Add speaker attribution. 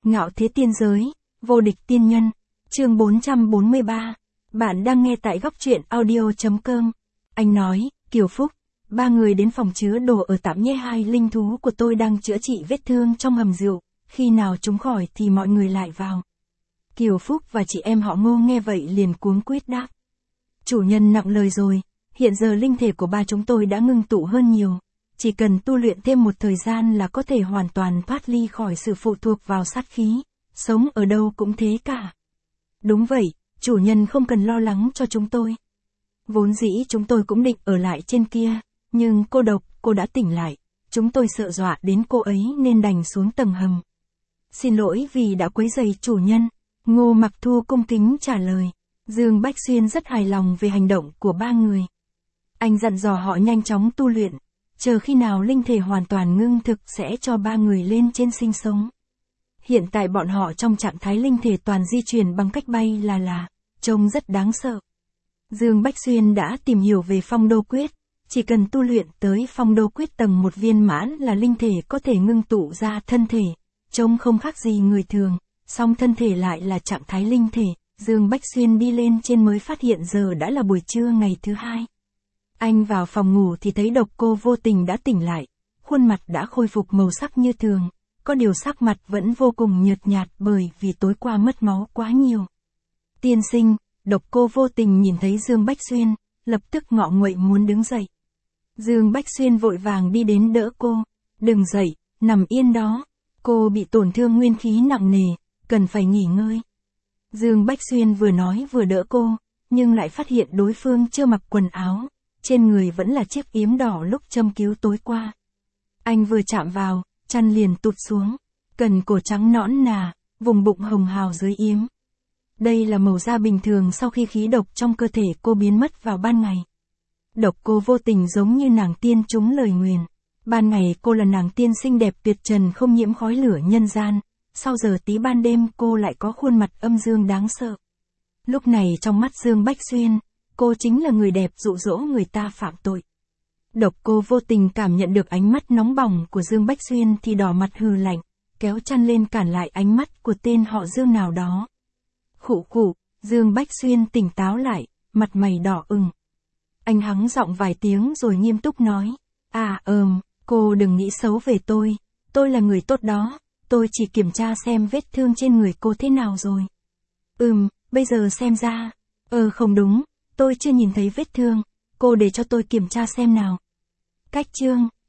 Speaker 1: Ngạo thế tiên giới, vô địch tiên nhân, chương 443. Bạn đang nghe tại góc truyện audio.com. Anh nói, Kiều Phúc, ba người đến phòng chứa đồ ở tạm nhé, hai linh thú của tôi đang chữa trị vết thương trong hầm rượu, khi nào chúng khỏi thì mọi người lại vào. Kiều Phúc và chị em họ Ngô nghe vậy liền cuống quýt đáp. Chủ nhân nặng lời rồi, hiện giờ linh thể của ba chúng tôi đã ngưng tụ hơn nhiều. Chỉ cần tu luyện thêm một thời gian là có thể hoàn toàn thoát ly khỏi sự phụ thuộc vào sát khí, sống ở đâu cũng thế cả. Đúng vậy, chủ nhân không cần lo lắng cho chúng tôi. Vốn dĩ chúng tôi cũng định ở lại trên kia, nhưng cô độc, cô đã tỉnh lại, chúng tôi sợ dọa đến cô ấy nên đành xuống tầng hầm. Xin lỗi vì đã quấy rầy chủ nhân, Ngô Mặc Thu cung kính trả lời. Dương Bách Xuyên rất hài lòng về hành động của ba người. Anh dặn dò họ nhanh chóng tu luyện, chờ khi nào linh thể hoàn toàn ngưng thực sẽ cho ba người lên trên sinh sống. Hiện tại bọn họ trong trạng thái linh thể toàn di chuyển bằng cách bay là, trông rất đáng sợ. Dương Bách Xuyên đã tìm hiểu về phong đô quyết, chỉ cần tu luyện tới phong đô quyết tầng 1 viên mãn là linh thể có thể ngưng tụ ra thân thể, trông không khác gì người thường, song thân thể lại là trạng thái linh thể. Dương Bách Xuyên đi lên trên mới phát hiện giờ đã là buổi trưa ngày thứ hai. Anh vào phòng ngủ thì thấy Độc Cô Vô Tình đã tỉnh lại, khuôn mặt đã khôi phục màu sắc như thường, có điều sắc mặt vẫn vô cùng nhợt nhạt bởi vì tối qua mất máu quá nhiều. Tiên sinh, Độc Cô Vô Tình nhìn thấy Dương Bách Xuyên, lập tức ngọ nguậy muốn đứng dậy. Dương Bách Xuyên vội vàng đi đến đỡ cô, đừng dậy, nằm yên đó, cô bị tổn thương nguyên khí nặng nề, cần phải nghỉ ngơi. Dương Bách Xuyên vừa nói vừa đỡ cô, nhưng lại phát hiện đối phương chưa mặc quần áo, trên người vẫn là chiếc yếm đỏ lúc châm cứu tối qua. Anh vừa chạm vào, chăn liền tụt xuống, cần cổ trắng nõn nà, vùng bụng hồng hào dưới yếm. Đây là màu da bình thường sau khi khí độc trong cơ thể cô biến mất vào ban ngày. Độc Cô Vô Tình giống như nàng tiên trúng lời nguyền. Ban ngày cô là nàng tiên xinh đẹp tuyệt trần không nhiễm khói lửa nhân gian. Sau giờ tí ban đêm cô lại có khuôn mặt âm dương đáng sợ. Lúc này trong mắt Dương Bách Xuyên, cô chính là người đẹp dụ dỗ người ta phạm tội. Độc Cô Vô Tình cảm nhận được ánh mắt nóng bỏng của Dương Bách Xuyên thì đỏ mặt hừ lạnh, kéo chăn lên cản lại ánh mắt của tên họ Dương nào đó. Khụ khụ, Dương Bách Xuyên tỉnh táo lại, mặt mày đỏ ửng. Anh hắng giọng vài tiếng rồi nghiêm túc nói, cô đừng nghĩ xấu về tôi là người tốt đó. Tôi chỉ kiểm tra xem vết thương trên người cô thế nào rồi. Bây giờ xem ra. Không đúng, tôi chưa nhìn thấy vết thương, cô để cho tôi kiểm tra xem nào. Cách chương